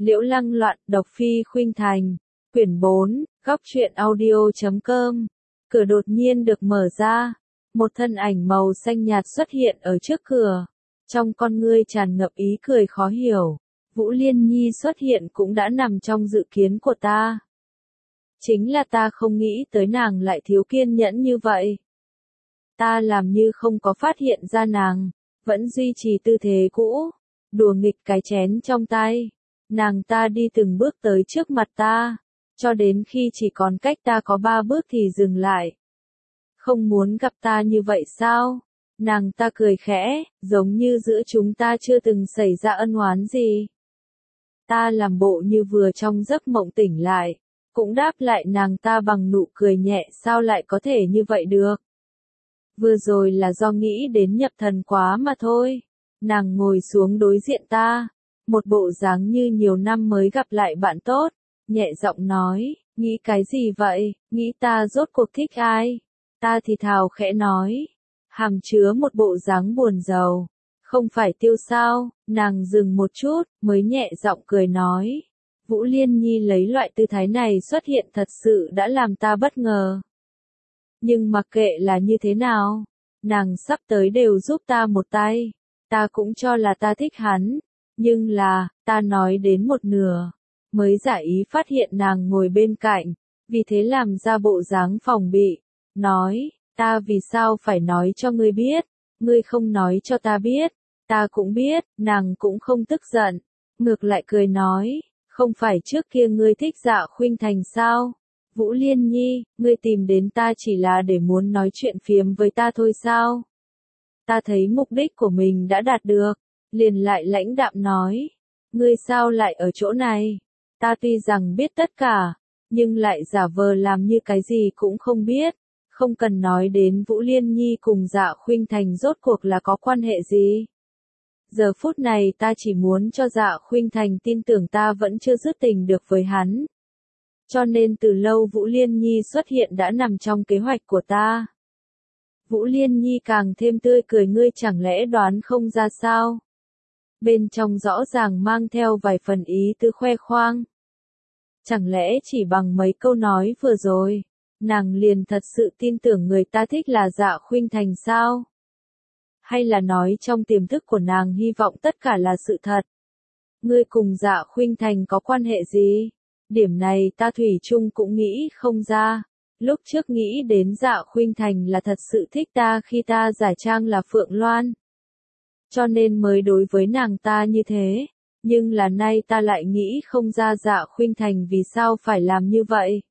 Liễu Lăng Loạn, độc phi khuynh thành. Quyển 4, góc truyện audio.com. Cửa đột nhiên được mở ra. Một thân ảnh màu xanh nhạt xuất hiện ở trước cửa. Trong con ngươi tràn ngập ý cười khó hiểu. Vũ Liên Nhi xuất hiện cũng đã nằm trong dự kiến của ta. Chính là ta không nghĩ tới nàng lại thiếu kiên nhẫn như vậy. Ta làm như không có phát hiện ra nàng, vẫn duy trì tư thế cũ, đùa nghịch cái chén trong tay. Nàng ta đi từng bước tới trước mặt ta, cho đến khi chỉ còn cách ta có 3 bước thì dừng lại. Không muốn gặp ta như vậy sao? Nàng ta cười khẽ, giống như giữa chúng ta chưa từng xảy ra ân oán gì. Ta làm bộ như vừa trong giấc mộng tỉnh lại, cũng đáp lại nàng ta bằng nụ cười nhẹ, sao lại có thể như vậy được? Vừa rồi là do nghĩ đến nhập thần quá mà thôi. Nàng ngồi xuống đối diện ta, một bộ dáng như nhiều năm mới gặp lại bạn tốt, nhẹ giọng nói, nghĩ cái gì vậy, nghĩ ta rốt cuộc thích ai? Ta thì thào khẽ nói, hàm chứa một bộ dáng buồn rầu, không phải Tiêu sao? Nàng dừng một chút, mới nhẹ giọng cười nói. Vũ Liên Nhi lấy loại tư thái này xuất hiện thật sự đã làm ta bất ngờ. Nhưng mặc kệ là như thế nào, nàng sắp tới đều giúp ta một tay. Ta cũng cho là ta thích hắn, nhưng là, ta nói đến một nửa, mới giả ý phát hiện nàng ngồi bên cạnh, vì thế làm ra bộ dáng phòng bị, nói, ta vì sao phải nói cho ngươi biết, ngươi không nói cho ta biết, ta cũng biết, nàng cũng không tức giận, ngược lại cười nói, không phải trước kia ngươi thích Dạ Khuynh Thành sao? Vũ Liên Nhi, ngươi tìm đến ta chỉ là để muốn nói chuyện phiếm với ta thôi sao? Ta thấy mục đích của mình đã đạt được, liền lại lãnh đạm nói, ngươi sao lại ở chỗ này? Ta tuy rằng biết tất cả, nhưng lại giả vờ làm như cái gì cũng không biết, không cần nói đến Vũ Liên Nhi cùng Dạ Khuynh Thành rốt cuộc là có quan hệ gì. Giờ phút này ta chỉ muốn cho Dạ Khuynh Thành tin tưởng ta vẫn chưa dứt tình được với hắn. Cho nên từ lâu Vũ Liên Nhi xuất hiện đã nằm trong kế hoạch của ta. Vũ Liên Nhi càng thêm tươi cười, ngươi chẳng lẽ đoán không ra sao? Bên trong rõ ràng mang theo vài phần ý tứ khoe khoang. Chẳng lẽ chỉ bằng mấy câu nói vừa rồi, nàng liền thật sự tin tưởng người ta thích là Dạ Khuynh Thành sao? Hay là nói trong tiềm thức của nàng hy vọng tất cả là sự thật? Ngươi cùng Dạ Khuynh Thành có quan hệ gì? Điểm này ta thủy chung cũng nghĩ không ra. Lúc trước nghĩ đến Dạ Khuynh Thành là thật sự thích ta khi ta giả trang là Phượng Loan. Cho nên mới đối với nàng ta như thế. Nhưng là nay ta lại nghĩ không ra Dạ Khuynh Thành vì sao phải làm như vậy.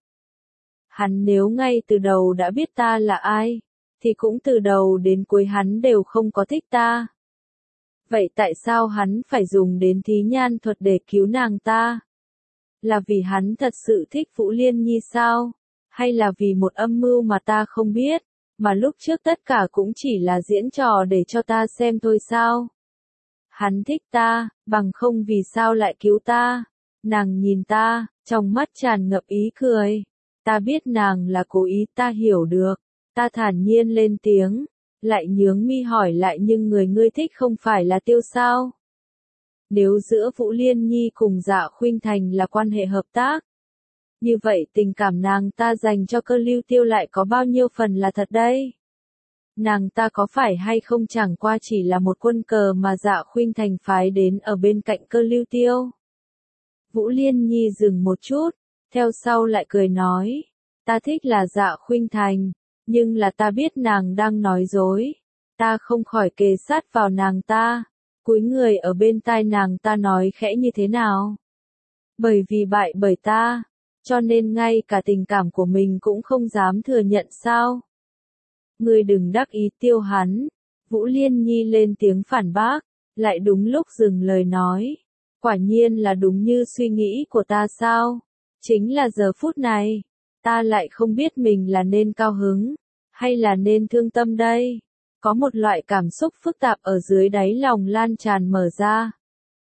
Hắn nếu ngay từ đầu đã biết ta là ai, thì cũng từ đầu đến cuối hắn đều không có thích ta. Vậy tại sao hắn phải dùng đến thí nhan thuật để cứu nàng ta? Là vì hắn thật sự thích Vũ Liên Nhi sao? Hay là vì một âm mưu mà ta không biết, mà lúc trước tất cả cũng chỉ là diễn trò để cho ta xem thôi sao? Hắn thích ta, bằng không vì sao lại cứu ta? Nàng nhìn ta, trong mắt tràn ngập ý cười. Ta biết nàng là cố ý, ta hiểu được. Ta thản nhiên lên tiếng, lại nhướng mi hỏi lại, nhưng người ngươi thích không phải là Tiêu sao? Nếu giữa Vũ Liên Nhi cùng Dạ Khuynh Thành là quan hệ hợp tác, như vậy tình cảm nàng ta dành cho Cơ Lưu Tiêu lại có bao nhiêu phần là thật đây? Nàng ta có phải hay không chẳng qua chỉ là một quân cờ mà Dạ Khuynh Thành phái đến ở bên cạnh Cơ Lưu Tiêu? Vũ Liên Nhi dừng một chút, theo sau lại cười nói, ta thích là Dạ Khuynh Thành, nhưng là ta biết nàng đang nói dối. Ta không khỏi kề sát vào nàng ta, cúi người ở bên tai nàng ta nói khẽ như thế nào? Bởi vì bại bởi ta, cho nên ngay cả tình cảm của mình cũng không dám thừa nhận sao? Ngươi đừng đắc ý Tiêu hắn. Vũ Liên Nhi lên tiếng phản bác, lại đúng lúc dừng lời nói. Quả nhiên là đúng như suy nghĩ của ta sao? Chính là giờ phút này, ta lại không biết mình là nên cao hứng, hay là nên thương tâm đây. Có một loại cảm xúc phức tạp ở dưới đáy lòng lan tràn mở ra.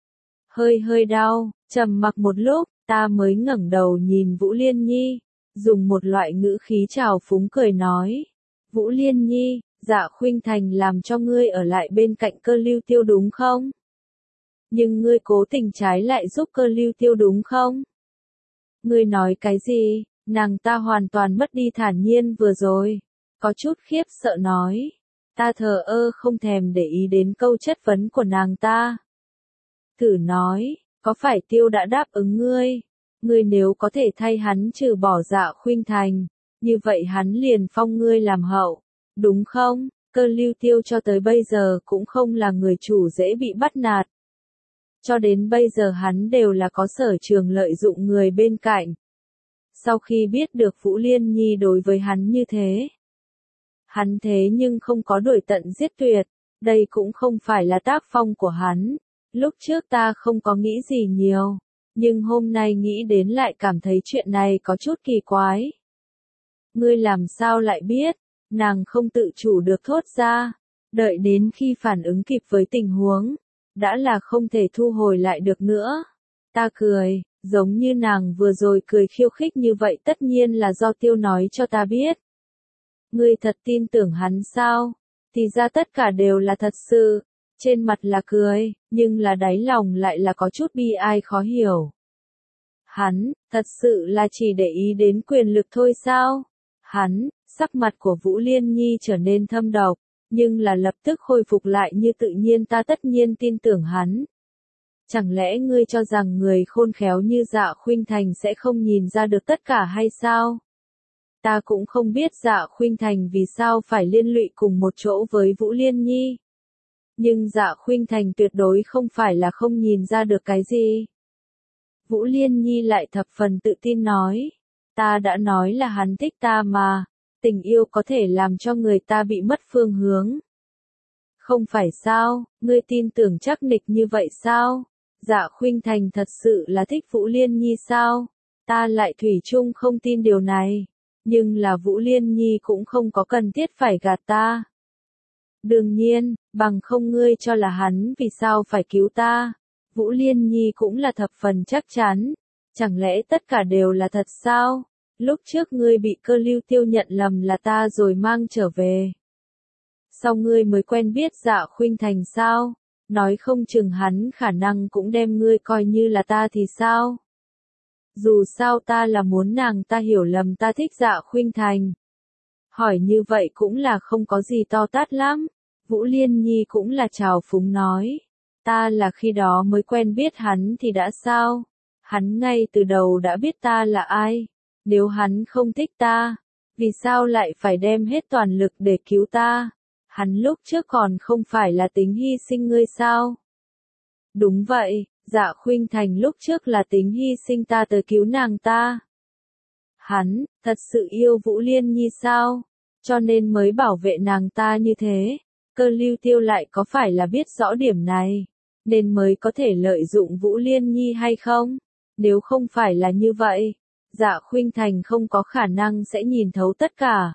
Hơi đau, trầm mặc một lúc, ta mới ngẩng đầu nhìn Vũ Liên Nhi, dùng một loại ngữ khí trào phúng cười nói. Vũ Liên Nhi, Dạ Khuynh Thành làm cho ngươi ở lại bên cạnh Cơ Lưu Tiêu đúng không? nhưng ngươi cố tình trái lại giúp Cơ Lưu Tiêu đúng không? Ngươi nói cái gì? Nàng ta hoàn toàn mất đi thản nhiên vừa rồi. Có chút khiếp sợ nói. Ta thờ ơ không thèm để ý đến câu chất vấn của nàng ta. Thử nói, có phải Tiêu đã đáp ứng ngươi? Ngươi nếu có thể thay hắn trừ bỏ Dạ Khuynh Thành, như vậy hắn liền phong ngươi làm hậu, đúng không? Cơ Lưu Tiêu cho tới bây giờ cũng không là người chủ dễ bị bắt nạt. Cho đến bây giờ hắn đều là có sở trường lợi dụng người bên cạnh. Sau khi biết được Vũ Liên Nhi đối với hắn như thế, hắn thế nhưng không có đuổi tận giết tuyệt, đây cũng không phải là tác phong của hắn. Lúc trước ta không có nghĩ gì nhiều, nhưng hôm nay nghĩ đến lại cảm thấy chuyện này có chút kỳ quái. Ngươi làm sao lại biết? Nàng không tự chủ được thốt ra, đợi đến khi phản ứng kịp với tình huống, đã là không thể thu hồi lại được nữa. Ta cười, giống như nàng vừa rồi cười khiêu khích như vậy tất nhiên là do Tiêu nói cho ta biết. Ngươi thật tin tưởng hắn sao? Thì ra tất cả đều là thật sự. Trên mặt là cười, nhưng là đáy lòng lại là có chút bi ai khó hiểu. Hắn, thật sự là chỉ để ý đến quyền lực thôi sao? Hắn, sắc mặt của Vũ Liên Nhi trở nên thâm độc, nhưng là lập tức khôi phục lại như tự nhiên. Ta tất nhiên tin tưởng hắn. Chẳng lẽ ngươi cho rằng người khôn khéo như Dạ Khuynh Thành sẽ không nhìn ra được tất cả hay sao? Ta cũng không biết Dạ Khuynh Thành vì sao phải liên lụy cùng một chỗ với Vũ Liên Nhi. Nhưng Dạ Khuynh Thành tuyệt đối không phải là không nhìn ra được cái gì. Vũ Liên Nhi lại thập phần tự tin nói. Ta đã nói là hắn thích ta mà. Tình yêu có thể làm cho người ta bị mất phương hướng. Không phải sao, ngươi tin tưởng chắc nịch như vậy sao? Dạ Khuynh Thành thật sự là thích Vũ Liên Nhi sao? Ta lại thủy chung không tin điều này. Nhưng là Vũ Liên Nhi cũng không có cần thiết phải gạt ta. Đương nhiên, bằng không ngươi cho là hắn vì sao phải cứu ta. Vũ Liên Nhi cũng là thập phần chắc chắn. Chẳng lẽ tất cả đều là thật sao? Lúc trước ngươi bị Cơ Lưu Tiêu nhận lầm là ta rồi mang trở về. Sau ngươi mới quen biết Dạ Khuynh Thành sao? Nói không chừng hắn khả năng cũng đem ngươi coi như là ta thì sao? Dù sao ta là muốn nàng ta hiểu lầm ta thích Dạ Khuynh Thành. Hỏi như vậy cũng là không có gì to tát lắm. Vũ Liên Nhi cũng là trào phúng nói. Ta là khi đó mới quen biết hắn thì đã sao? Hắn ngay từ đầu đã biết ta là ai. Nếu hắn không thích ta, vì sao lại phải đem hết toàn lực để cứu ta? Hắn lúc trước còn không phải là tính hy sinh ngươi sao? Đúng vậy, Dạ Khuynh Thành lúc trước là tính hy sinh ta tới cứu nàng ta. Hắn, thật sự yêu Vũ Liên Nhi sao? Cho nên mới bảo vệ nàng ta như thế. Cơ Lưu Tiêu lại có phải là biết rõ điểm này, nên mới có thể lợi dụng Vũ Liên Nhi hay không? Nếu không phải là như vậy, Dạ Khuynh Thành không có khả năng sẽ nhìn thấu tất cả.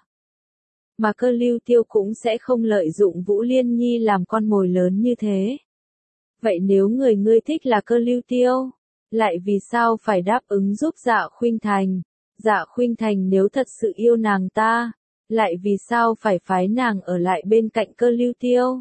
Mà Cơ Lưu Tiêu cũng sẽ không lợi dụng Vũ Liên Nhi làm con mồi lớn như thế. Vậy nếu người ngươi thích là Cơ Lưu Tiêu, lại vì sao phải đáp ứng giúp Dạ Khuynh Thành? Dạ Khuynh Thành nếu thật sự yêu nàng ta, lại vì sao phải phái nàng ở lại bên cạnh Cơ Lưu Tiêu?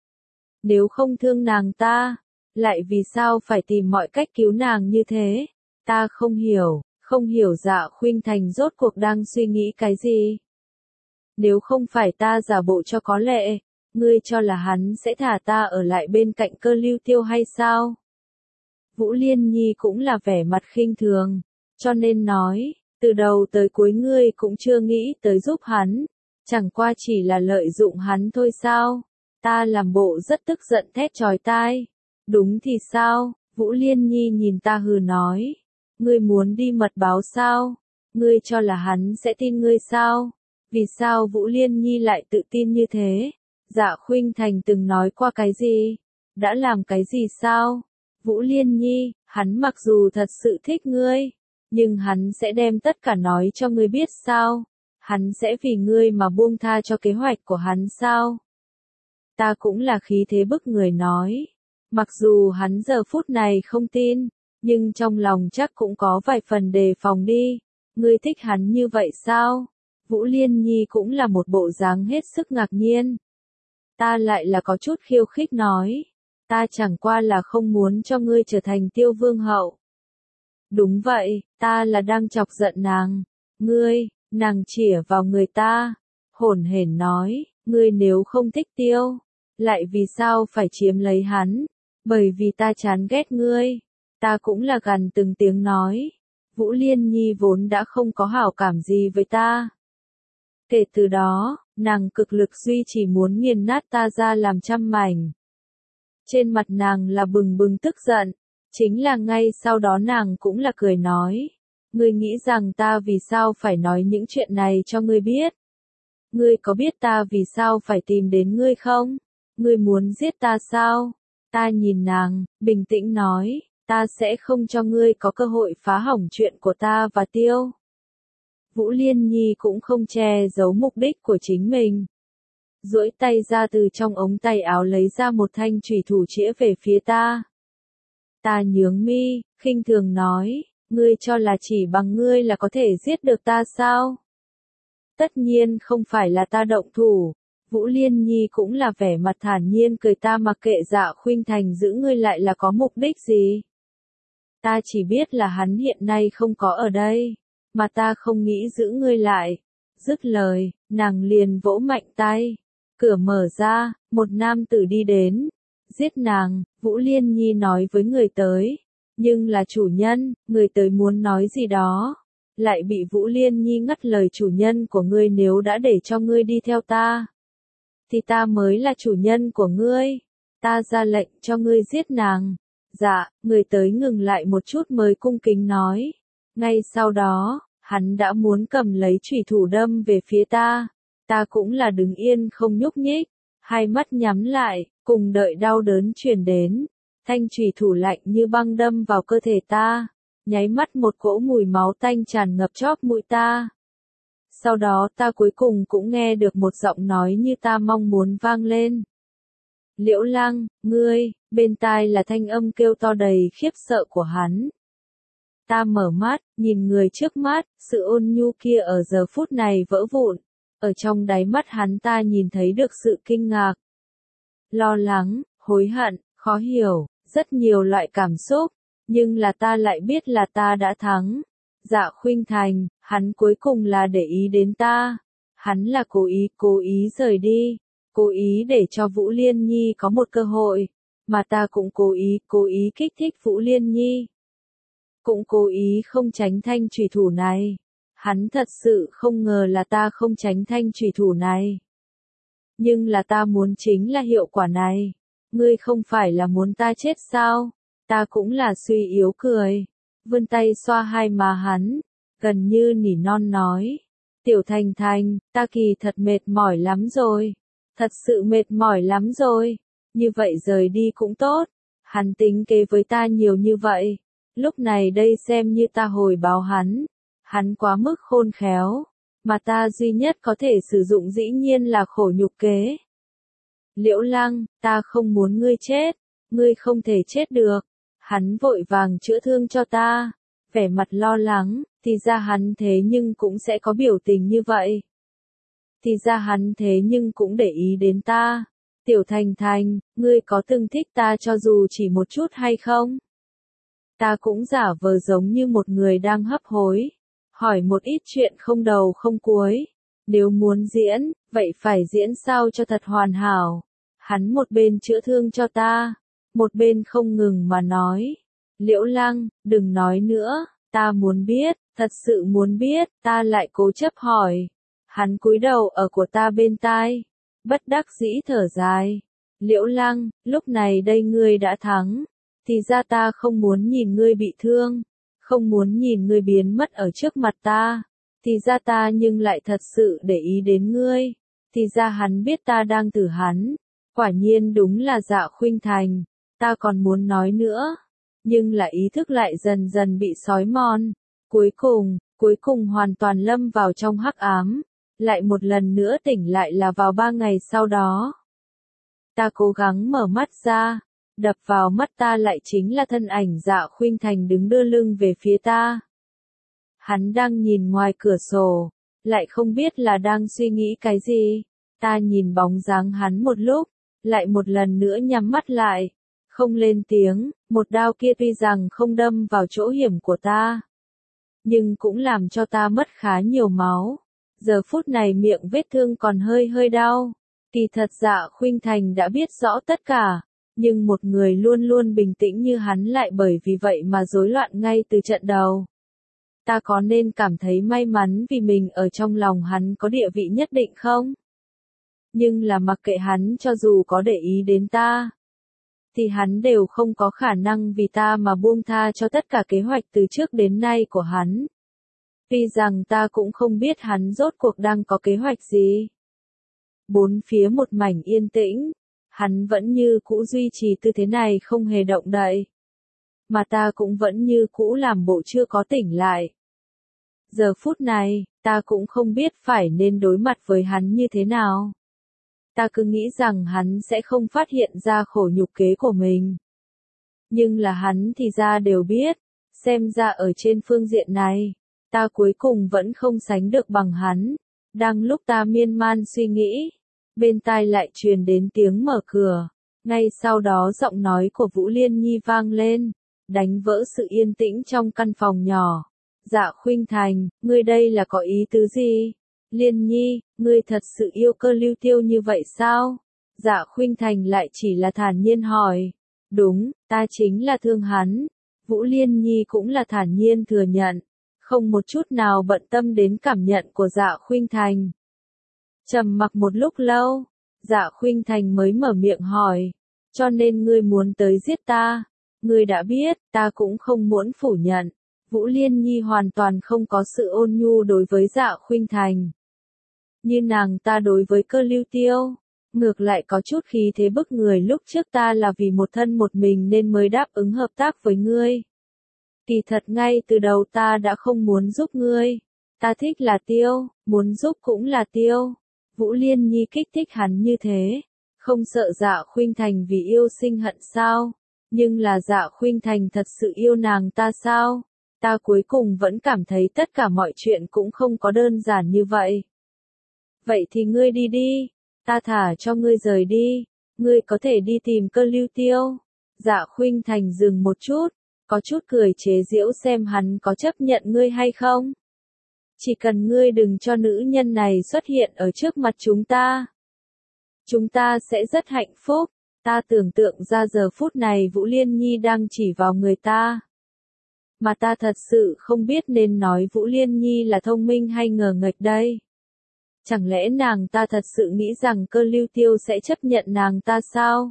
Nếu không thương nàng ta, lại vì sao phải tìm mọi cách cứu nàng như thế? Ta không hiểu Dạ Khuynh Thành rốt cuộc đang suy nghĩ cái gì. Nếu không phải ta giả bộ cho có lệ, ngươi cho là hắn sẽ thả ta ở lại bên cạnh Cơ Lưu Tiêu hay sao? Vũ Liên Nhi cũng là vẻ mặt khinh thường, cho nên nói, từ đầu tới cuối ngươi cũng chưa nghĩ tới giúp hắn, chẳng qua chỉ là lợi dụng hắn thôi sao? Ta làm bộ rất tức giận thét chói tai. Đúng thì sao? Vũ Liên Nhi nhìn ta hừ nói. Ngươi muốn đi mật báo sao? Ngươi cho là hắn sẽ tin ngươi sao? Vì sao Vũ Liên Nhi lại tự tin như thế? Dạ Khuynh Thành từng nói qua cái gì? Đã làm cái gì sao? Vũ Liên Nhi, hắn mặc dù thật sự thích ngươi, nhưng hắn sẽ đem tất cả nói cho ngươi biết sao? Hắn sẽ vì ngươi mà buông tha cho kế hoạch của hắn sao? Ta cũng là khí thế bức người nói. Mặc dù hắn giờ phút này không tin, nhưng trong lòng chắc cũng có vài phần đề phòng đi. Ngươi thích hắn như vậy sao? Vũ Liên Nhi cũng là một bộ dáng hết sức ngạc nhiên. Ta lại là có chút khiêu khích nói. Ta chẳng qua là không muốn cho ngươi trở thành Tiêu Vương hậu. Đúng vậy, ta là đang chọc giận nàng. Ngươi, nàng chĩa vào người ta, hổn hển nói, ngươi nếu không thích Tiêu, lại vì sao phải chiếm lấy hắn? Bởi vì ta chán ghét ngươi. Ta cũng là gằn từng tiếng nói. Vũ Liên Nhi vốn đã không có hảo cảm gì với ta. Kể từ đó, nàng cực lực duy trì muốn nghiền nát ta ra làm trăm mảnh. Trên mặt nàng là bừng bừng tức giận. Chính là ngay sau đó nàng cũng là cười nói. Ngươi nghĩ rằng ta vì sao phải nói những chuyện này cho ngươi biết? Ngươi có biết ta vì sao phải tìm đến ngươi không? Ngươi muốn giết ta sao? Ta nhìn nàng, bình tĩnh nói, ta sẽ không cho ngươi có cơ hội phá hỏng chuyện của ta và Tiêu. Vũ Liên Nhi cũng không che giấu mục đích của chính mình. Duỗi tay ra từ trong ống tay áo lấy ra một thanh chùy thủ chĩa về phía ta. Ta nhướng mi, khinh thường nói, ngươi cho là chỉ bằng ngươi là có thể giết được ta sao? Tất nhiên không phải là ta động thủ. Vũ Liên Nhi cũng là vẻ mặt thản nhiên cười, ta mặc kệ Dạ Khuynh Thành giữ ngươi lại là có mục đích gì. Ta chỉ biết là hắn hiện nay không có ở đây, mà ta không nghĩ giữ ngươi lại. Dứt lời, nàng liền vỗ mạnh tay. Cửa mở ra, một nam tử đi đến. Giết nàng, Vũ Liên Nhi nói với người tới. Nhưng là chủ nhân, người tới muốn nói gì đó. Lại bị Vũ Liên Nhi ngắt lời, chủ nhân của ngươi nếu đã để cho ngươi đi theo ta, thì ta mới là chủ nhân của ngươi. Ta ra lệnh cho ngươi giết nàng. Dạ, người tới ngừng lại một chút mới cung kính nói. Ngay sau đó, hắn đã muốn cầm lấy chùy thủ đâm về phía ta. Ta cũng là đứng yên không nhúc nhích, hai mắt nhắm lại, cùng đợi đau đớn truyền đến. Thanh chùy thủ lạnh như băng đâm vào cơ thể ta. Nháy mắt một cỗ mùi máu tanh tràn ngập chóp mũi ta. Sau đó ta cuối cùng cũng nghe được một giọng nói như ta mong muốn vang lên. Liễu Lăng, ngươi, bên tai là thanh âm kêu to đầy khiếp sợ của hắn. Ta mở mắt, nhìn người trước mắt, sự ôn nhu kia ở giờ phút này vỡ vụn. Ở trong đáy mắt hắn ta nhìn thấy được sự kinh ngạc, lo lắng, hối hận, khó hiểu, rất nhiều loại cảm xúc. Nhưng là ta lại biết là ta đã thắng. Dạ Khuynh Thành, hắn cuối cùng là để ý đến ta. Hắn là cố ý rời đi. Cố ý để cho Vũ Liên Nhi có một cơ hội. Mà ta cũng cố ý kích thích Vũ Liên Nhi. Cũng cố ý không tránh thanh chùy thủ này. Hắn thật sự không ngờ là ta không tránh thanh chùy thủ này. Nhưng là ta muốn chính là hiệu quả này. Ngươi không phải là muốn ta chết sao? Ta cũng là suy yếu cười. Vươn tay xoa hai má hắn. Gần như nỉ non nói. Tiểu Thành Thành, ta kỳ thật mệt mỏi lắm rồi. Thật sự mệt mỏi lắm rồi. Như vậy rời đi cũng tốt. Hắn tính kế với ta nhiều như vậy. Lúc này đây xem như ta hồi báo hắn. Hắn quá mức khôn khéo. Mà ta duy nhất có thể sử dụng dĩ nhiên là khổ nhục kế. Liễu Lăng, ta không muốn ngươi chết. Ngươi không thể chết được. Hắn vội vàng chữa thương cho ta. Vẻ mặt lo lắng, thì ra hắn thế nhưng cũng sẽ có biểu tình như vậy. Thì ra hắn thế nhưng cũng để ý đến ta. Tiểu Thành Thành, ngươi có từng thích ta cho dù chỉ một chút hay không? Ta cũng giả vờ giống như một người đang hấp hối. Hỏi một ít chuyện không đầu không cuối. Nếu muốn diễn, vậy phải diễn sao cho thật hoàn hảo. Hắn một bên chữa thương cho ta, một bên không ngừng mà nói. Liễu Lăng, đừng nói nữa, ta muốn biết, thật sự muốn biết, ta lại cố chấp hỏi. Hắn cúi đầu ở của ta bên tai, bất đắc dĩ thở dài. Liễu Lăng, lúc này đây ngươi đã thắng, thì ra ta không muốn nhìn ngươi bị thương, không muốn nhìn ngươi biến mất ở trước mặt ta, thì ra ta nhưng lại thật sự để ý đến ngươi, thì ra hắn biết ta đang thử hắn, quả nhiên đúng là Dạ Khuynh Thành, ta còn muốn nói nữa, nhưng là ý thức lại dần dần bị xói mòn, cuối cùng hoàn toàn lâm vào trong hắc ám. Lại một lần nữa tỉnh lại là vào 3 ngày sau đó. Ta cố gắng mở mắt ra, đập vào mắt ta lại chính là thân ảnh Dạ Khuynh Thành đứng đưa lưng về phía ta. Hắn đang nhìn ngoài cửa sổ, lại không biết là đang suy nghĩ cái gì. Ta nhìn bóng dáng hắn một lúc, lại một lần nữa nhắm mắt lại. không lên tiếng, một đao kia tuy rằng không đâm vào chỗ hiểm của ta, nhưng cũng làm cho ta mất khá nhiều máu. Giờ phút này miệng vết thương còn hơi hơi đau. Kỳ thật Dạ Khuynh Thành đã biết rõ tất cả, nhưng một người luôn luôn bình tĩnh như hắn lại bởi vì vậy mà rối loạn ngay từ trận đầu. Ta có nên cảm thấy may mắn vì mình ở trong lòng hắn có địa vị nhất định không? Nhưng là mặc kệ hắn cho dù có để ý đến ta, thì hắn đều không có khả năng vì ta mà buông tha cho tất cả kế hoạch từ trước đến nay của hắn. Tuy rằng ta cũng không biết hắn rốt cuộc đang có kế hoạch gì. Bốn phía một mảnh yên tĩnh, hắn vẫn như cũ duy trì tư thế này không hề động đậy. Mà ta cũng vẫn như cũ làm bộ chưa có tỉnh lại. Giờ phút này, ta cũng không biết phải nên đối mặt với hắn như thế nào. Ta cứ nghĩ rằng hắn sẽ không phát hiện ra khổ nhục kế của mình. Nhưng là hắn thì ra đều biết, xem ra ở trên phương diện này, ta cuối cùng vẫn không sánh được bằng hắn. Đang lúc ta miên man suy nghĩ, bên tai lại truyền đến tiếng mở cửa. Ngay sau đó giọng nói của Vũ Liên Nhi vang lên, đánh vỡ sự yên tĩnh trong căn phòng nhỏ. Dạ Khuynh Thành, ngươi đây là có ý tứ gì? Liên Nhi, ngươi thật sự yêu Cơ Lưu Tiêu như vậy sao? Dạ Khuynh Thành lại chỉ là thản nhiên hỏi. Đúng, ta chính là thương hắn. Vũ Liên Nhi cũng là thản nhiên thừa nhận, không một chút nào bận tâm đến cảm nhận của Dạ Khuynh Thành. Trầm mặc một lúc lâu, Dạ Khuynh Thành mới mở miệng hỏi, cho nên ngươi muốn tới giết ta? Ngươi đã biết, ta cũng không muốn phủ nhận. Vũ Liên Nhi hoàn toàn không có sự ôn nhu đối với Dạ Khuynh Thành. Như nàng ta đối với Cơ Lưu Tiêu, ngược lại có chút khí thế bức người. Lúc trước ta là vì một thân một mình nên mới đáp ứng hợp tác với ngươi. Kỳ thật ngay từ đầu ta đã không muốn giúp ngươi. Ta thích là Tiêu, muốn giúp cũng là Tiêu. Vũ Liên Nhi kích thích hắn như thế, không sợ Dạ Khuynh Thành vì yêu sinh hận sao? Nhưng là Dạ Khuynh Thành thật sự yêu nàng ta sao? Ta cuối cùng vẫn cảm thấy tất cả mọi chuyện cũng không có đơn giản như vậy. Vậy thì ngươi đi đi, ta thả cho ngươi rời đi, ngươi có thể đi tìm Cơ Lưu Tiêu. Dạ Khuynh Thành dừng một chút, có chút cười chế giễu xem hắn có chấp nhận ngươi hay không. Chỉ cần ngươi đừng cho nữ nhân này xuất hiện ở trước mặt chúng ta sẽ rất hạnh phúc. Ta tưởng tượng ra giờ phút này Vũ Liên Nhi đang chỉ vào người ta. Mà ta thật sự không biết nên nói Vũ Liên Nhi là thông minh hay ngờ nghệch đây. Chẳng lẽ nàng ta thật sự nghĩ rằng Cơ Lưu Tiêu sẽ chấp nhận nàng ta sao?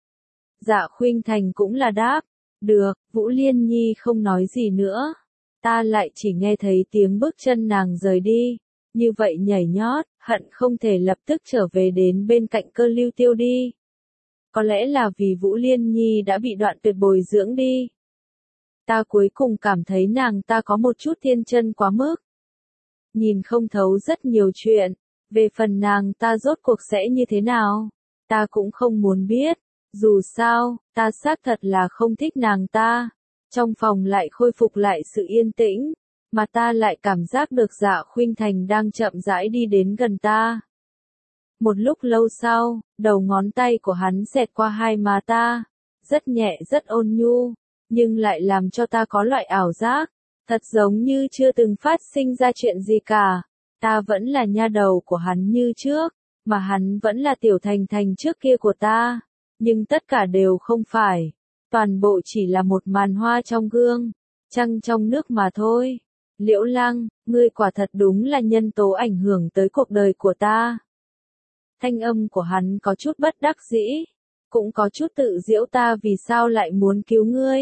Dạ Khuynh Thành cũng là đáp. Được, Vũ Liên Nhi không nói gì nữa. Ta lại chỉ nghe thấy tiếng bước chân nàng rời đi. Như vậy nhảy nhót, hận không thể lập tức trở về đến bên cạnh Cơ Lưu Tiêu đi. Có lẽ là vì Vũ Liên Nhi đã bị đoạn tuyệt bồi dưỡng đi. Ta cuối cùng cảm thấy nàng ta có một chút thiên chân quá mức. Nhìn không thấu rất nhiều chuyện. Về phần nàng ta rốt cuộc sẽ như thế nào? Ta cũng không muốn biết. Dù sao, ta xác thật là không thích nàng ta. Trong phòng lại khôi phục lại sự yên tĩnh. Mà ta lại cảm giác được Dạ Khuynh Thành đang chậm rãi đi đến gần ta. Một lúc lâu sau, đầu ngón tay của hắn xẹt qua hai má ta. Rất nhẹ rất ôn nhu. Nhưng lại làm cho ta có loại ảo giác. Thật giống như chưa từng phát sinh ra chuyện gì cả. Ta vẫn là nha đầu của hắn như trước. Mà hắn vẫn là Tiểu Thành Thành trước kia của ta. Nhưng tất cả đều không phải. Toàn bộ chỉ là một màn hoa trong gương. Trăng trong nước mà thôi. Liễu Lăng, ngươi quả thật đúng là nhân tố ảnh hưởng tới cuộc đời của ta. Thanh âm của hắn có chút bất đắc dĩ. Cũng có chút tự giễu ta vì sao lại muốn cứu ngươi.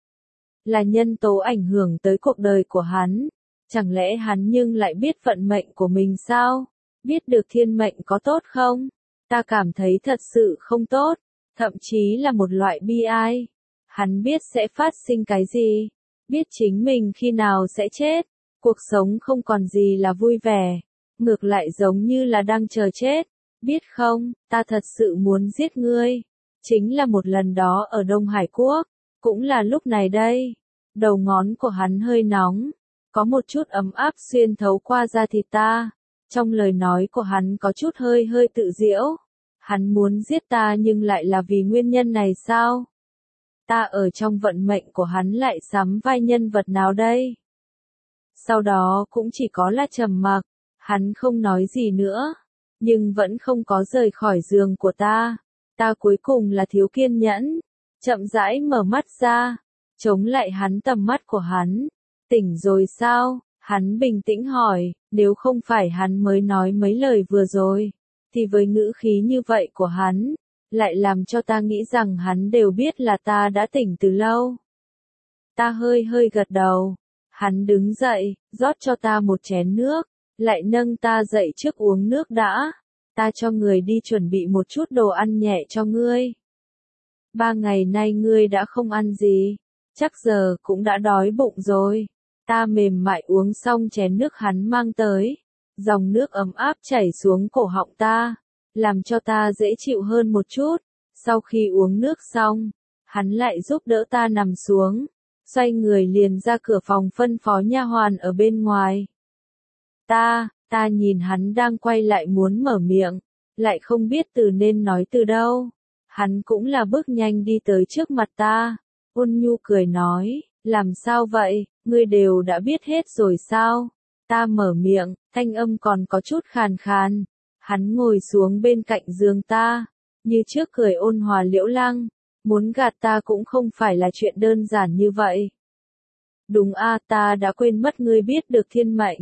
Là nhân tố ảnh hưởng tới cuộc đời của hắn. Chẳng lẽ hắn nhưng lại biết vận mệnh của mình sao? Biết được thiên mệnh có tốt không? Ta cảm thấy thật sự không tốt. Thậm chí là một loại bi ai. Hắn biết sẽ phát sinh cái gì. Biết chính mình khi nào sẽ chết. Cuộc sống không còn gì là vui vẻ. Ngược lại giống như là đang chờ chết. Biết không, ta thật sự muốn giết ngươi. Chính là một lần đó ở Đông Hải Quốc. Cũng là lúc này đây. Đầu ngón của hắn hơi nóng. Có một chút ấm áp xuyên thấu qua da thịt ta. Trong lời nói của hắn có chút hơi hơi tự giễu. Hắn muốn giết ta nhưng lại là vì nguyên nhân này sao? ta ở trong vận mệnh của hắn lại sắm vai nhân vật nào đây? Sau đó cũng chỉ có là trầm mặc, hắn không nói gì nữa, nhưng vẫn không có rời khỏi giường của ta. Ta cuối cùng là thiếu kiên nhẫn, chậm rãi mở mắt ra, chống lại hắn tầm mắt của hắn. Tỉnh rồi sao? Hắn bình tĩnh hỏi, nếu không phải hắn mới nói mấy lời vừa rồi, thì với ngữ khí như vậy của hắn, lại làm cho ta nghĩ rằng hắn đều biết là ta đã tỉnh từ lâu. Ta hơi hơi gật đầu, hắn đứng dậy, rót cho ta một chén nước, lại nâng ta dậy trước uống nước đã, ta cho người đi chuẩn bị một chút đồ ăn nhẹ cho ngươi. 3 ngày nay ngươi đã không ăn gì, chắc giờ cũng đã đói bụng rồi. Ta mềm mại uống xong chén nước hắn mang tới, dòng nước ấm áp chảy xuống cổ họng ta, làm cho ta dễ chịu hơn một chút. Sau khi uống nước xong, hắn lại giúp đỡ ta nằm xuống, xoay người liền ra cửa phòng phân phó nha hoàn ở bên ngoài. Ta nhìn hắn đang quay lại muốn mở miệng, lại không biết từ nên nói từ đâu. Hắn cũng là bước nhanh đi tới trước mặt ta, ôn nhu cười nói, làm sao vậy, ngươi đều đã biết hết rồi sao? Ta mở miệng, thanh âm còn có chút khàn khàn. Hắn ngồi xuống bên cạnh giường ta, như trước cười ôn hòa liễu lăng, muốn gạt ta cũng không phải là chuyện đơn giản như vậy. Đúng a, ta đã quên mất ngươi biết được thiên mệnh.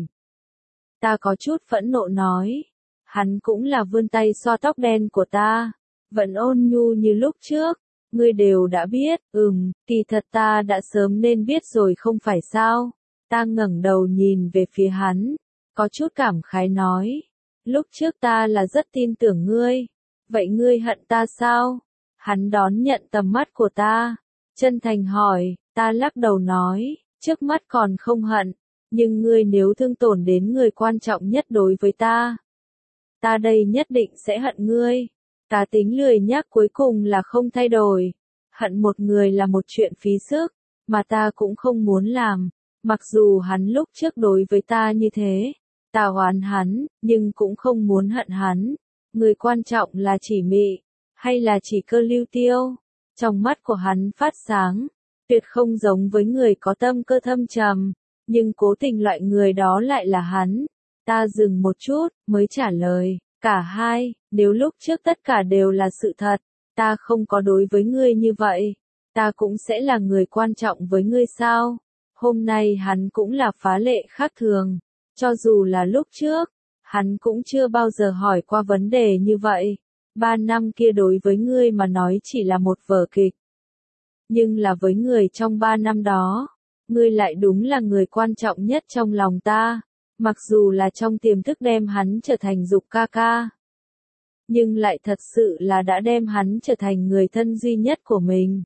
Ta có chút phẫn nộ nói. Hắn cũng là vươn tay xoa tóc đen của ta, vẫn ôn nhu như lúc trước. Ngươi đều đã biết, kỳ thật ta đã sớm nên biết rồi không phải sao? Ta ngẩng đầu nhìn về phía hắn, có chút cảm khái nói. Lúc trước ta là rất tin tưởng ngươi, vậy ngươi hận ta sao? Hắn đón nhận tầm mắt của ta, chân thành hỏi, ta lắc đầu nói, trước mắt còn không hận, nhưng ngươi nếu thương tổn đến người quan trọng nhất đối với ta đây nhất định sẽ hận ngươi. Cá tính lười nhác cuối cùng là không thay đổi. Hận một người là một chuyện phí sức, mà ta cũng không muốn làm. Mặc dù hắn lúc trước đối với ta như thế, ta oán hắn, nhưng cũng không muốn hận hắn. Người quan trọng là chỉ mị, hay là chỉ cơ lưu tiêu? Trong mắt của hắn phát sáng, tuyệt không giống với người có tâm cơ thâm trầm, nhưng cố tình loại người đó lại là hắn. Ta dừng một chút, mới trả lời, cả hai, nếu lúc trước tất cả đều là sự thật, ta không có đối với ngươi như vậy, ta cũng sẽ là người quan trọng với ngươi sao? Hôm nay hắn cũng là phá lệ khác thường, cho dù là lúc trước, hắn cũng chưa bao giờ hỏi qua vấn đề như vậy. 3 năm kia đối với ngươi mà nói chỉ là một vở kịch. Nhưng là với người trong 3 năm đó, ngươi lại đúng là người quan trọng nhất trong lòng ta. Mặc dù là trong tiềm thức đem hắn trở thành Dục ca ca, nhưng lại thật sự là đã đem hắn trở thành người thân duy nhất của mình.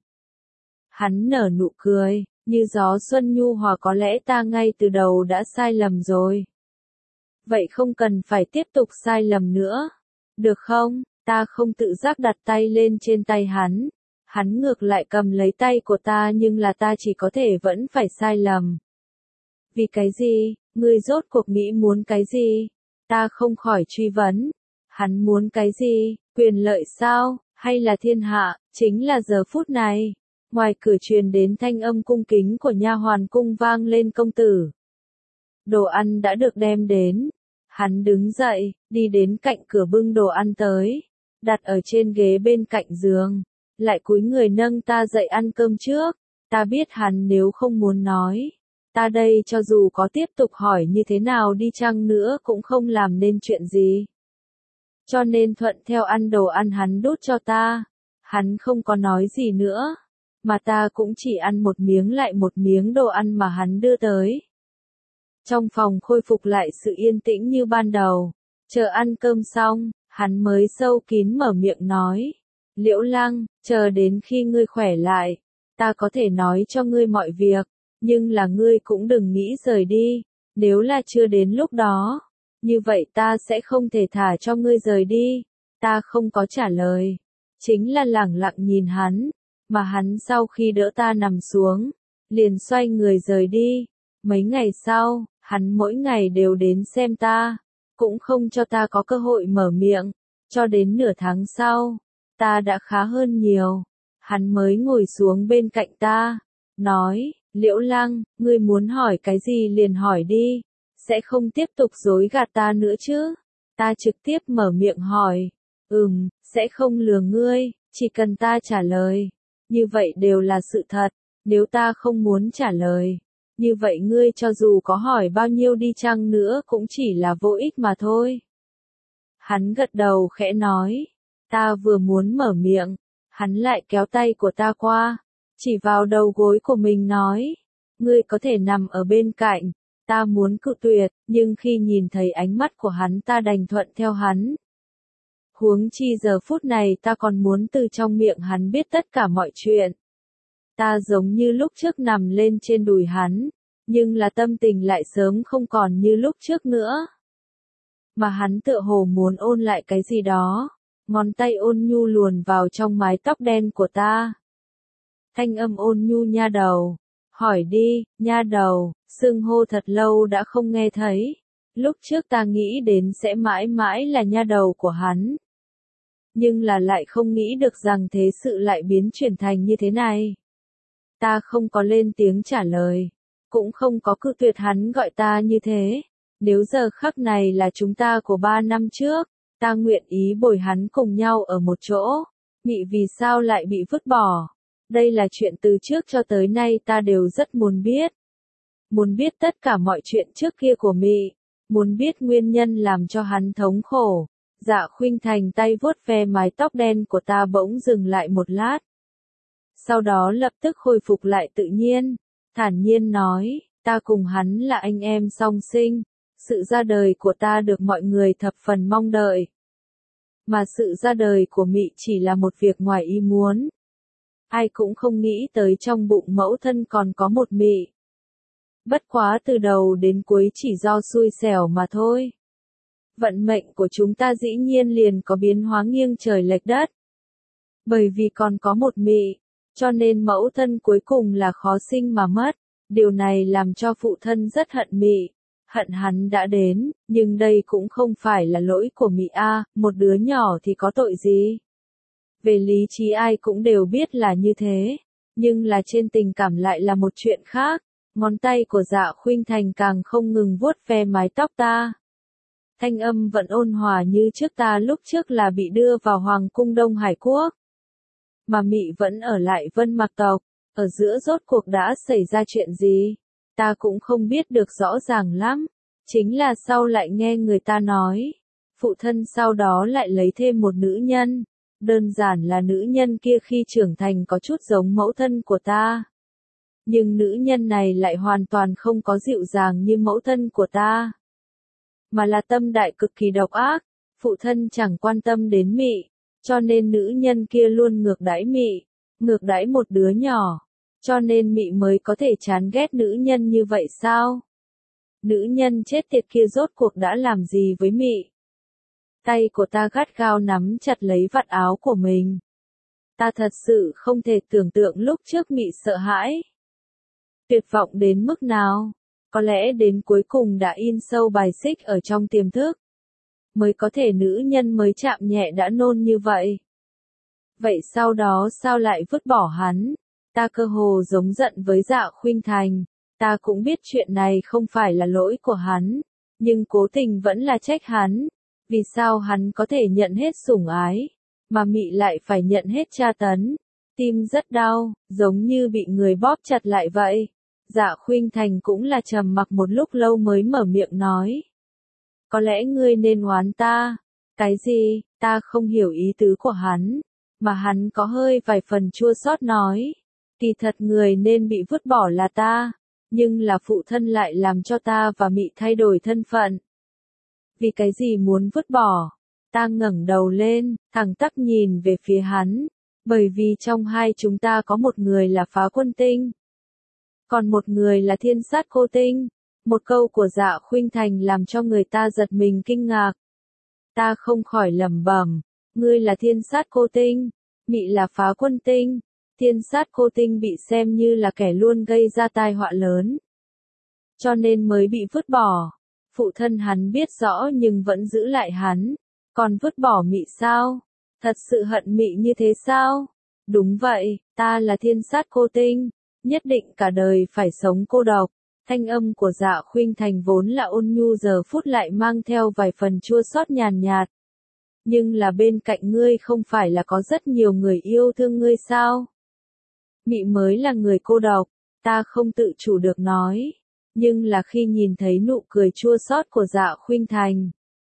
Hắn nở nụ cười, như gió xuân nhu hòa, có lẽ ta ngay từ đầu đã sai lầm rồi. Vậy không cần phải tiếp tục sai lầm nữa, được không? Ta không tự giác đặt tay lên trên tay hắn. Hắn ngược lại cầm lấy tay của ta, nhưng là ta chỉ có thể vẫn phải sai lầm. Vì cái gì? Ngươi rốt cuộc nghĩ muốn cái gì? Ta không khỏi truy vấn. Hắn muốn cái gì? Quyền lợi sao? Hay là thiên hạ? Chính là giờ phút này, ngoài cửa truyền đến thanh âm cung kính của nha hoàn cung vang lên, công tử. Đồ ăn đã được đem đến. Hắn đứng dậy, đi đến cạnh cửa bưng đồ ăn tới, đặt ở trên ghế bên cạnh giường, lại cúi người nâng ta dậy ăn cơm trước. Ta biết hắn nếu không muốn nói, ta đây cho dù có tiếp tục hỏi như thế nào đi chăng nữa cũng không làm nên chuyện gì. Cho nên thuận theo ăn đồ ăn hắn đút cho ta. Hắn không có nói gì nữa, mà ta cũng chỉ ăn một miếng lại một miếng đồ ăn mà hắn đưa tới. Trong phòng khôi phục lại sự yên tĩnh như ban đầu. Chờ ăn cơm xong, hắn mới sâu kín mở miệng nói. Liễu Lăng, chờ đến khi ngươi khỏe lại, ta có thể nói cho ngươi mọi việc, nhưng là ngươi cũng đừng nghĩ rời đi. Nếu là chưa đến lúc đó, như vậy ta sẽ không thể thả cho ngươi rời đi. Ta không có trả lời, chính là lẳng lặng nhìn hắn, mà hắn sau khi đỡ ta nằm xuống, liền xoay người rời đi. Mấy ngày sau, hắn mỗi ngày đều đến xem ta, cũng không cho ta có cơ hội mở miệng, cho đến nửa tháng sau, ta đã khá hơn nhiều. Hắn mới ngồi xuống bên cạnh ta, nói, Liễu Lăng, ngươi muốn hỏi cái gì liền hỏi đi, sẽ không tiếp tục dối gạt ta nữa chứ? Ta trực tiếp mở miệng hỏi, sẽ không lừa ngươi, chỉ cần ta trả lời. Như vậy đều là sự thật, nếu ta không muốn trả lời, như vậy ngươi cho dù có hỏi bao nhiêu đi chăng nữa cũng chỉ là vô ích mà thôi. Hắn gật đầu khẽ nói, ta vừa muốn mở miệng, hắn lại kéo tay của ta qua, chỉ vào đầu gối của mình nói, ngươi có thể nằm ở bên cạnh. Ta muốn cự tuyệt, nhưng khi nhìn thấy ánh mắt của hắn ta đành thuận theo hắn. Huống chi giờ phút này ta còn muốn từ trong miệng hắn biết tất cả mọi chuyện. Ta giống như lúc trước nằm lên trên đùi hắn, nhưng là tâm tình lại sớm không còn như lúc trước nữa. Mà hắn tựa hồ muốn ôn lại cái gì đó, ngón tay ôn nhu luồn vào trong mái tóc đen của ta. Thanh âm ôn nhu nha đầu, hỏi đi, nha đầu, xưng hô thật lâu đã không nghe thấy. Lúc trước ta nghĩ đến sẽ mãi mãi là nha đầu của hắn. Nhưng là lại không nghĩ được rằng thế sự lại biến chuyển thành như thế này. Ta không có lên tiếng trả lời, cũng không có cự tuyệt hắn gọi ta như thế. Nếu giờ khắc này là chúng ta của 3 năm trước, ta nguyện ý bồi hắn cùng nhau ở một chỗ. Mị vì sao lại bị vứt bỏ? Đây là chuyện từ trước cho tới nay ta đều rất muốn biết. Muốn biết tất cả mọi chuyện trước kia của Mị, muốn biết nguyên nhân làm cho hắn thống khổ. Dạ Khuynh Thành tay vuốt ve mái tóc đen của ta bỗng dừng lại một lát. Sau đó lập tức khôi phục lại tự nhiên, thản nhiên nói, ta cùng hắn là anh em song sinh, sự ra đời của ta được mọi người thập phần mong đợi. Mà sự ra đời của Mị chỉ là một việc ngoài ý muốn. Ai cũng không nghĩ tới trong bụng mẫu thân còn có một Mị. Bất quá từ đầu đến cuối chỉ do xui xẻo mà thôi. Vận mệnh của chúng ta dĩ nhiên liền có biến hóa nghiêng trời lệch đất. Bởi vì còn có một Mị, cho nên mẫu thân cuối cùng là khó sinh mà mất. Điều này làm cho phụ thân rất hận Mị. Hận hắn đã đến, nhưng đây cũng không phải là lỗi của Mị a, một đứa nhỏ thì có tội gì. Về lý trí ai cũng đều biết là như thế, nhưng là trên tình cảm lại là một chuyện khác. Ngón tay của Dạ Khuynh Thành càng không ngừng vuốt ve mái tóc ta. Thanh âm vẫn ôn hòa như trước, ta lúc trước là bị đưa vào Hoàng cung Đông Hải Quốc. Mà Mị vẫn ở lại Vân Mạc tộc, ở giữa rốt cuộc đã xảy ra chuyện gì? Ta cũng không biết được rõ ràng lắm, chính là sau lại nghe người ta nói, phụ thân sau đó lại lấy thêm một nữ nhân, đơn giản là nữ nhân kia khi trưởng thành có chút giống mẫu thân của ta. Nhưng nữ nhân này lại hoàn toàn không có dịu dàng như mẫu thân của ta, mà là tâm đại cực kỳ độc ác, phụ thân chẳng quan tâm đến Mị, cho nên nữ nhân kia luôn ngược đãi Mị, ngược đãi một đứa nhỏ. Cho nên Mị mới có thể chán ghét nữ nhân như vậy sao? Nữ nhân chết tiệt kia rốt cuộc đã làm gì với Mị? Tay của ta gắt gao nắm chặt lấy vạt áo của mình. Ta thật sự không thể tưởng tượng lúc trước Mị sợ hãi, tuyệt vọng đến mức nào. Có lẽ đến cuối cùng đã in sâu bài xích ở trong tiềm thức. Mới có thể nữ nhân mới chạm nhẹ đã nôn như vậy. Vậy sau đó sao lại vứt bỏ hắn? Ta cơ hồ giống giận với Dạ Khuynh Thành. Ta cũng biết chuyện này không phải là lỗi của hắn, nhưng cố tình vẫn là trách hắn. Vì sao hắn có thể nhận hết sủng ái, mà Mị lại phải nhận hết tra tấn? Tim rất đau, giống như bị người bóp chặt lại vậy. Dạ Khuynh Thành cũng là trầm mặc một lúc lâu mới mở miệng nói. Có lẽ ngươi nên oán ta. Cái gì? Ta không hiểu ý tứ của hắn, mà hắn có hơi vài phần chua xót nói. Kỳ thật người nên bị vứt bỏ là ta, nhưng là phụ thân lại làm cho ta và Mị thay đổi thân phận. Vì cái gì muốn vứt bỏ? Ta ngẩng đầu lên, thẳng tắp nhìn về phía hắn, bởi vì trong hai chúng ta có một người là Phá Quân Tinh, còn một người là Thiên Sát Cô Tinh. Một câu của Dạ Khuynh Thành làm cho người ta giật mình kinh ngạc. Ta không khỏi lẩm bẩm, ngươi là Thiên Sát Cô Tinh, Mị là Phá Quân Tinh. Thiên Sát Cô Tinh bị xem như là kẻ luôn gây ra tai họa lớn, cho nên mới bị vứt bỏ. Phụ thân hắn biết rõ nhưng vẫn giữ lại hắn. Còn vứt bỏ Mị sao? Thật sự hận Mị như thế sao? Đúng vậy, ta là thiên sát cô tinh, nhất định cả đời phải sống cô độc. Thanh âm của Dạ Khuynh Thành vốn là ôn nhu giờ phút lại mang theo vài phần chua xót nhàn nhạt. Nhưng là bên cạnh ngươi không phải là có rất nhiều người yêu thương ngươi sao? Mị mới là người cô độc, ta không tự chủ được nói. Nhưng là khi nhìn thấy nụ cười chua xót của Dạ Khuynh Thành,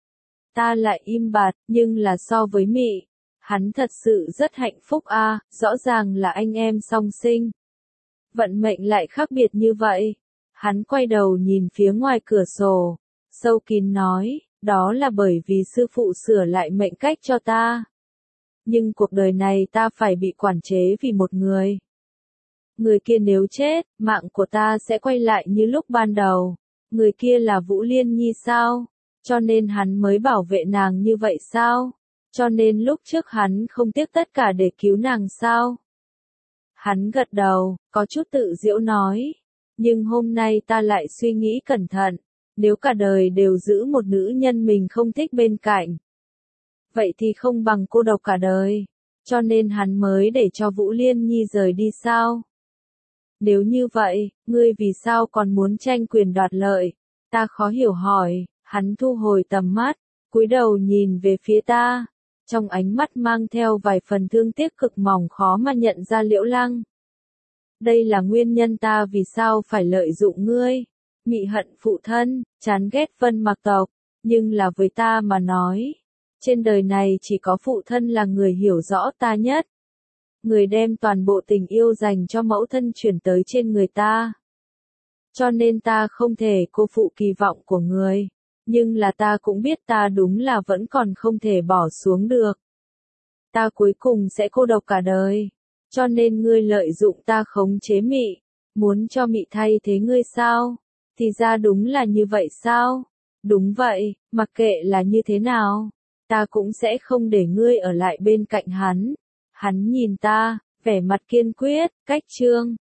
ta lại im bặt, nhưng là so với Mị, hắn thật sự rất hạnh phúc a, rõ ràng là anh em song sinh. Vận mệnh lại khác biệt như vậy. Hắn quay đầu nhìn phía ngoài cửa sổ, sâu kín nói, đó là bởi vì sư phụ sửa lại mệnh cách cho ta. Nhưng cuộc đời này ta phải bị quản chế vì một người. Người kia nếu chết, mạng của ta sẽ quay lại như lúc ban đầu. Người kia là Vũ Liên Nhi sao? Cho nên hắn mới bảo vệ nàng như vậy sao? Cho nên lúc trước hắn không tiếc tất cả để cứu nàng sao? Hắn gật đầu, có chút tự giễu nói. Nhưng hôm nay ta lại suy nghĩ cẩn thận. Nếu cả đời đều giữ một nữ nhân mình không thích bên cạnh, vậy thì không bằng cô độc cả đời. Cho nên hắn mới để cho Vũ Liên Nhi rời đi sao? Nếu như vậy, ngươi vì sao còn muốn tranh quyền đoạt lợi? Ta khó hiểu hỏi, hắn thu hồi tầm mắt, cúi đầu nhìn về phía ta. Trong ánh mắt mang theo vài phần thương tiếc cực mỏng khó mà nhận ra Liễu Lăng. Đây là nguyên nhân ta vì sao phải lợi dụng ngươi. Mị hận phụ thân, chán ghét Vân Mặc tộc, nhưng là với ta mà nói, trên đời này chỉ có phụ thân là người hiểu rõ ta nhất. Người đem toàn bộ tình yêu dành cho mẫu thân chuyển tới trên người ta. Cho nên ta không thể cô phụ kỳ vọng của người. Nhưng là ta cũng biết ta đúng là vẫn còn không thể bỏ xuống được. Ta cuối cùng sẽ cô độc cả đời. Cho nên ngươi lợi dụng ta khống chế Mị. Muốn cho Mị thay thế ngươi sao? Thì ra đúng là như vậy sao? Đúng vậy, mặc kệ là như thế nào, ta cũng sẽ không để ngươi ở lại bên cạnh hắn. Hắn nhìn ta, vẻ mặt kiên quyết, cách chương.